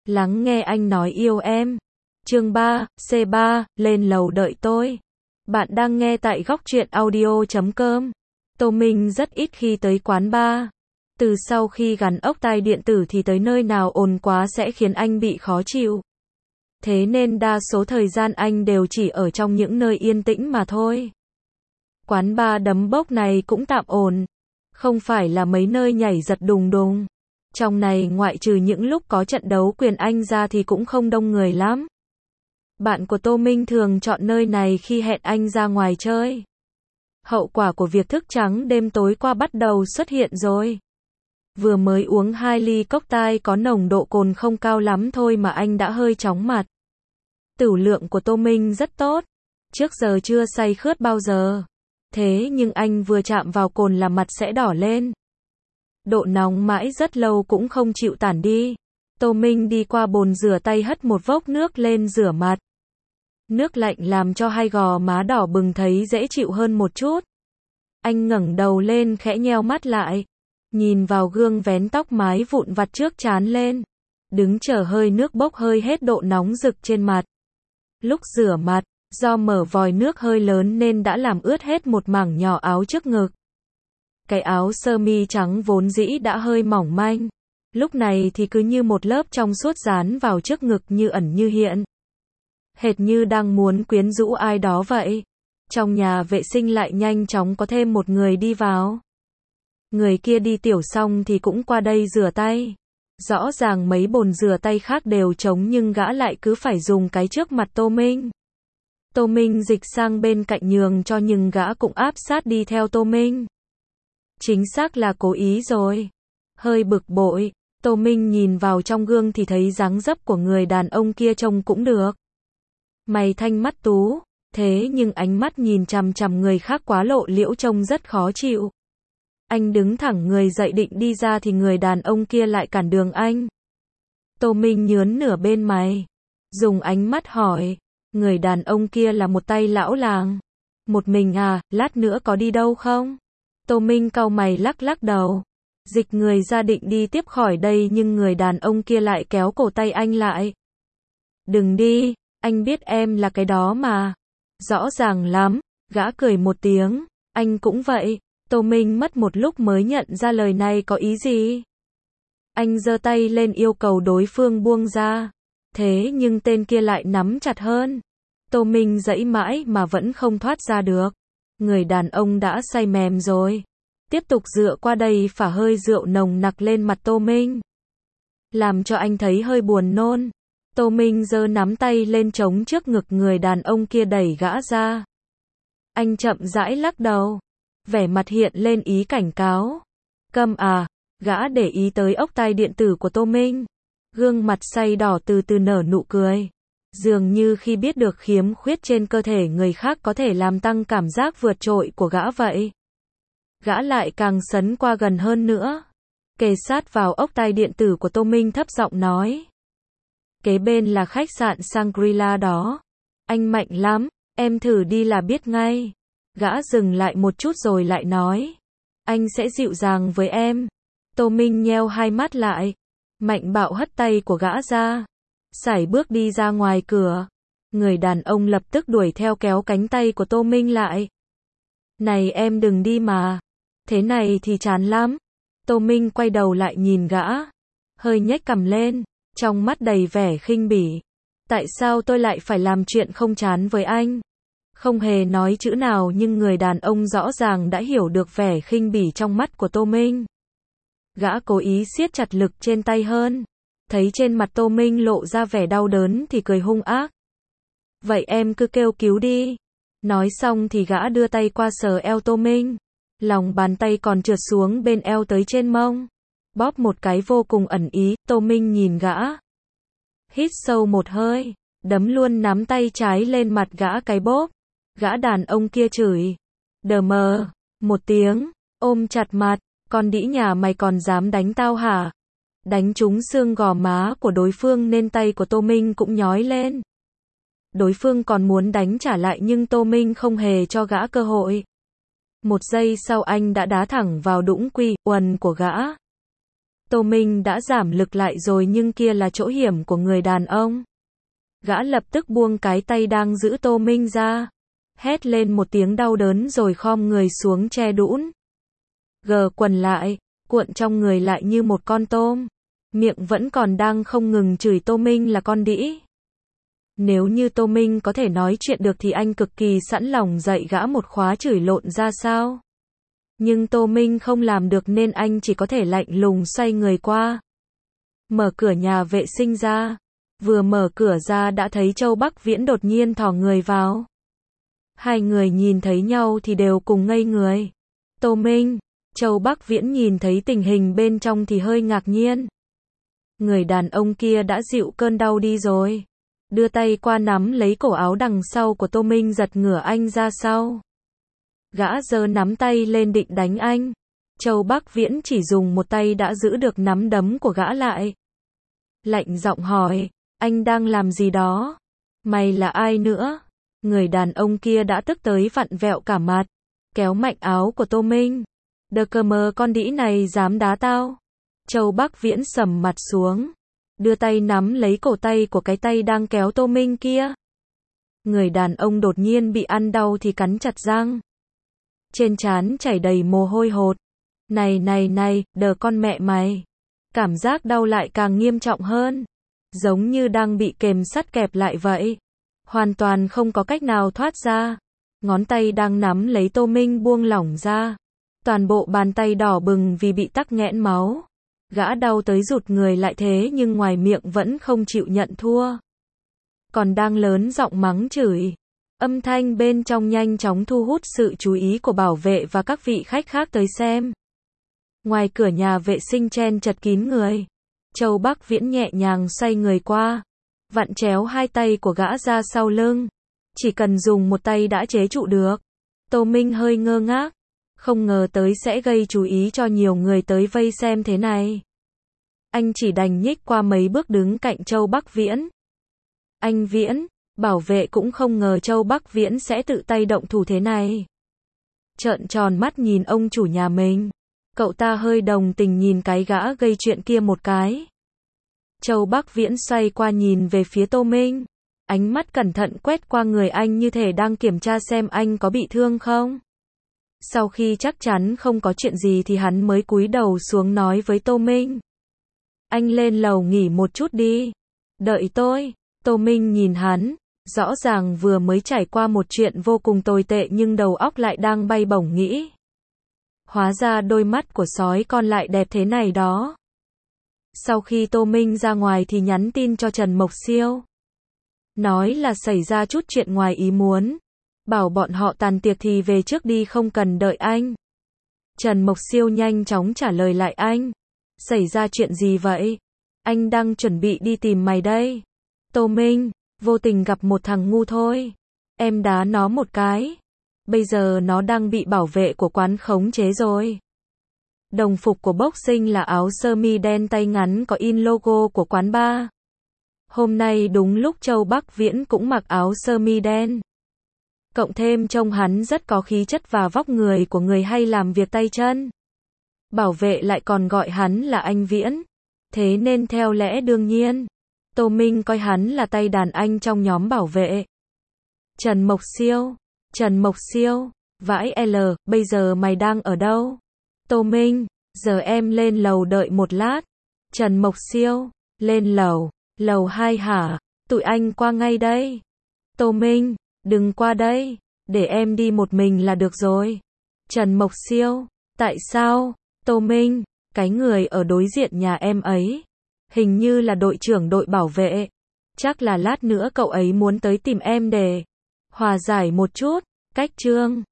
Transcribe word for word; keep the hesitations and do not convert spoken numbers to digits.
Lắng nghe anh nói yêu em. Chương ba, C ba, lên lầu đợi tôi. Bạn đang nghe tại góc truyện audio chấm com. Tô Minh rất ít khi tới quán bar. Từ sau khi gắn ốc tai điện tử thì tới nơi nào ồn quá sẽ khiến anh bị khó chịu. Thế nên đa số thời gian anh đều chỉ ở trong những nơi yên tĩnh mà thôi. Quán bar đấm bốc này cũng tạm ổn. Không phải là mấy nơi nhảy giật đùng đùng. Trong này ngoại trừ những lúc có trận đấu quyền Anh ra thì cũng không đông người lắm. Bạn của Tô Minh thường chọn nơi này khi hẹn anh ra ngoài chơi. Hậu quả của việc thức trắng đêm tối qua bắt đầu xuất hiện rồi. Vừa mới uống hai ly cocktail có nồng độ cồn không cao lắm thôi mà anh đã hơi chóng mặt. Tửu lượng của Tô Minh rất tốt. Trước giờ chưa say khướt bao giờ. Thế nhưng anh vừa chạm vào cồn là mặt sẽ đỏ lên. Độ nóng mãi rất lâu cũng không chịu tản đi. Tô Minh đi qua bồn rửa tay hất một vốc nước lên rửa mặt. Nước lạnh làm cho hai gò má đỏ bừng thấy dễ chịu hơn một chút. Anh ngẩng đầu lên khẽ nheo mắt lại. Nhìn vào gương vén tóc mái vụn vặt trước trán lên. Đứng chờ hơi nước bốc hơi hết độ nóng rực trên mặt. Lúc rửa mặt, do mở vòi nước hơi lớn nên đã làm ướt hết một mảng nhỏ áo trước ngực. Cái áo sơ mi trắng vốn dĩ đã hơi mỏng manh. Lúc này thì cứ như một lớp trong suốt dán vào trước ngực như ẩn như hiện. Hệt như đang muốn quyến rũ ai đó vậy. Trong nhà vệ sinh lại nhanh chóng có thêm một người đi vào. Người kia đi tiểu xong thì cũng qua đây rửa tay. Rõ ràng mấy bồn rửa tay khác đều trống nhưng gã lại cứ phải dùng cái trước mặt Tô Minh. Tô Minh dịch sang bên cạnh nhường cho nhưng gã cũng áp sát đi theo Tô Minh. Chính xác là cố ý rồi. Hơi bực bội, Tô Minh nhìn vào trong gương thì thấy dáng dấp của người đàn ông kia trông cũng được. Mày thanh mắt tú, thế nhưng ánh mắt nhìn chằm chằm người khác quá lộ liễu trông rất khó chịu. Anh đứng thẳng người dậy định đi ra thì người đàn ông kia lại cản đường anh. Tô Minh nhớn nửa bên mày, dùng ánh mắt hỏi, người đàn ông kia là một tay lão làng. Một mình à, lát nữa có đi đâu không? Tô Minh cau mày lắc lắc đầu. Dịch người ra định đi tiếp khỏi đây nhưng người đàn ông kia lại kéo cổ tay anh lại. Đừng đi, anh biết em là cái đó mà. Rõ ràng lắm, gã cười một tiếng, anh cũng vậy. Tô Minh mất một lúc mới nhận ra lời này có ý gì. Anh giơ tay lên yêu cầu đối phương buông ra. Thế nhưng tên kia lại nắm chặt hơn. Tô Minh giãy mãi mà vẫn không thoát ra được. Người đàn ông đã say mềm rồi. Tiếp tục dựa qua đây phả hơi rượu nồng nặc lên mặt Tô Minh. Làm cho anh thấy hơi buồn nôn. Tô Minh giơ nắm tay lên chống trước ngực người đàn ông kia đẩy gã ra. Anh chậm rãi lắc đầu. Vẻ mặt hiện lên ý cảnh cáo. Câm à, gã để ý tới ốc tai điện tử của Tô Minh. Gương mặt say đỏ từ từ nở nụ cười. Dường như khi biết được khiếm khuyết trên cơ thể người khác có thể làm tăng cảm giác vượt trội của gã vậy. Gã lại càng sấn qua gần hơn nữa. Kề sát vào ốc tai điện tử của Tô Minh thấp giọng nói. Kế bên là khách sạn Shangri-La đó. Anh mạnh lắm, em thử đi là biết ngay. Gã dừng lại một chút rồi lại nói. Anh sẽ dịu dàng với em. Tô Minh nheo hai mắt lại. Mạnh bạo hất tay của gã ra. Sải bước đi ra ngoài cửa. Người đàn ông lập tức đuổi theo kéo cánh tay của Tô Minh lại. Này em đừng đi mà. Thế này thì chán lắm. Tô Minh quay đầu lại nhìn gã. Hơi nhếch cằm lên. Trong mắt đầy vẻ khinh bỉ. Tại sao tôi lại phải làm chuyện không chán với anh? Không hề nói chữ nào nhưng người đàn ông rõ ràng đã hiểu được vẻ khinh bỉ trong mắt của Tô Minh. Gã cố ý siết chặt lực trên tay hơn. Thấy trên mặt Tô Minh lộ ra vẻ đau đớn thì cười hung ác. Vậy em cứ kêu cứu đi. Nói xong thì gã đưa tay qua sờ eo Tô Minh. Lòng bàn tay còn trượt xuống bên eo tới trên mông. Bóp một cái vô cùng ẩn ý. Tô Minh nhìn gã. Hít sâu một hơi. Đấm luôn nắm tay trái lên mặt gã cái bóp. Gã đàn ông kia chửi. Đờ mờ. Một tiếng. Ôm chặt mặt. Con đĩ nhà mày còn dám đánh tao hả? Đánh trúng xương gò má của đối phương nên tay của Tô Minh cũng nhói lên. Đối phương còn muốn đánh trả lại nhưng Tô Minh không hề cho gã cơ hội. Một giây sau anh đã đá thẳng vào đũng quy, uần của gã. Tô Minh đã giảm lực lại rồi nhưng kia là chỗ hiểm của người đàn ông. Gã lập tức buông cái tay đang giữ Tô Minh ra. Hét lên một tiếng đau đớn rồi khom người xuống che đũn. Gờ quần lại, cuộn trong người lại như một con tôm. Miệng vẫn còn đang không ngừng chửi Tô Minh là con đĩ. Nếu như Tô Minh có thể nói chuyện được thì anh cực kỳ sẵn lòng dạy gã một khóa chửi lộn ra sao. Nhưng Tô Minh không làm được nên anh chỉ có thể lạnh lùng xoay người qua. Mở cửa nhà vệ sinh ra. Vừa mở cửa ra đã thấy Châu Bắc Viễn đột nhiên thò người vào. Hai người nhìn thấy nhau thì đều cùng ngây người. Tô Minh, Châu Bắc Viễn nhìn thấy tình hình bên trong thì hơi ngạc nhiên. Người đàn ông kia đã dịu cơn đau đi rồi. Đưa tay qua nắm lấy cổ áo đằng sau của Tô Minh giật ngửa anh ra sau. Gã giơ nắm tay lên định đánh anh. Châu Bắc Viễn chỉ dùng một tay đã giữ được nắm đấm của gã lại. Lạnh giọng hỏi, anh đang làm gì đó? Mày là ai nữa? Người đàn ông kia đã tức tới vặn vẹo cả mặt. Kéo mạnh áo của Tô Minh. Đờ cờ mờ con đĩ này dám đá tao. Châu Bắc Viễn sầm mặt xuống. Đưa tay nắm lấy cổ tay của cái tay đang kéo Tô Minh kia. Người đàn ông đột nhiên bị ăn đau thì cắn chặt răng. Trên trán chảy đầy mồ hôi hột. Này này này, đờ con mẹ mày. Cảm giác đau lại càng nghiêm trọng hơn. Giống như đang bị kềm sắt kẹp lại vậy. Hoàn toàn không có cách nào thoát ra. Ngón tay đang nắm lấy Tô Minh buông lỏng ra. Toàn bộ bàn tay đỏ bừng vì bị tắc nghẽn máu. Gã đau tới rụt người lại thế nhưng ngoài miệng vẫn không chịu nhận thua. Còn đang lớn giọng mắng chửi. Âm thanh bên trong nhanh chóng thu hút sự chú ý của bảo vệ và các vị khách khác tới xem. Ngoài cửa nhà vệ sinh chen chật kín người. Châu Bắc Viễn nhẹ nhàng xoay người qua. Vặn chéo hai tay của gã ra sau lưng. Chỉ cần dùng một tay đã chế trụ được. Tô Minh hơi ngơ ngác. Không ngờ tới sẽ gây chú ý cho nhiều người tới vây xem thế này. Anh chỉ đành nhích qua mấy bước đứng cạnh Châu Bắc Viễn. Anh Viễn, bảo vệ cũng không ngờ Châu Bắc Viễn sẽ tự tay động thủ thế này. Trợn tròn mắt nhìn ông chủ nhà mình. Cậu ta hơi đồng tình nhìn cái gã gây chuyện kia một cái. Châu Bắc Viễn xoay qua nhìn về phía Tô Minh. Ánh mắt cẩn thận quét qua người anh như thể đang kiểm tra xem anh có bị thương không. Sau khi chắc chắn không có chuyện gì thì hắn mới cúi đầu xuống nói với Tô Minh. Anh lên lầu nghỉ một chút đi. Đợi tôi. Tô Minh nhìn hắn. Rõ ràng vừa mới trải qua một chuyện vô cùng tồi tệ nhưng đầu óc lại đang bay bổng nghĩ. Hóa ra đôi mắt của sói con lại đẹp thế này đó. Sau khi Tô Minh ra ngoài thì nhắn tin cho Trần Mộc Siêu. Nói là xảy ra chút chuyện ngoài ý muốn. Bảo bọn họ tàn tiệc thì về trước đi không cần đợi anh. Trần Mộc Siêu nhanh chóng trả lời lại anh. Xảy ra chuyện gì vậy? Anh đang chuẩn bị đi tìm mày đây. Tô Minh, vô tình gặp một thằng ngu thôi. Em đá nó một cái. Bây giờ nó đang bị bảo vệ của quán khống chế rồi. Đồng phục của boxing là áo sơ mi đen tay ngắn có in logo của quán bar. Hôm nay đúng lúc Châu Bắc Viễn cũng mặc áo sơ mi đen. Cộng thêm trông hắn rất có khí chất và vóc người của người hay làm việc tay chân. Bảo vệ lại còn gọi hắn là anh Viễn. Thế nên theo lẽ đương nhiên, Tô Minh coi hắn là tay đàn anh trong nhóm bảo vệ. Trần Mộc Siêu, Trần Mộc Siêu, vãi L, bây giờ mày đang ở đâu? Tô Minh, giờ em lên lầu đợi một lát. Trần Mộc Siêu, lên lầu, lầu hai hả? Tụi anh qua ngay đây. Tô Minh, đừng qua đây, để em đi một mình là được rồi. Trần Mộc Siêu, tại sao? Tô Minh, cái người ở đối diện nhà em ấy, hình như là đội trưởng đội bảo vệ. Chắc là lát nữa cậu ấy muốn tới tìm em để hòa giải một chút. Cách Trương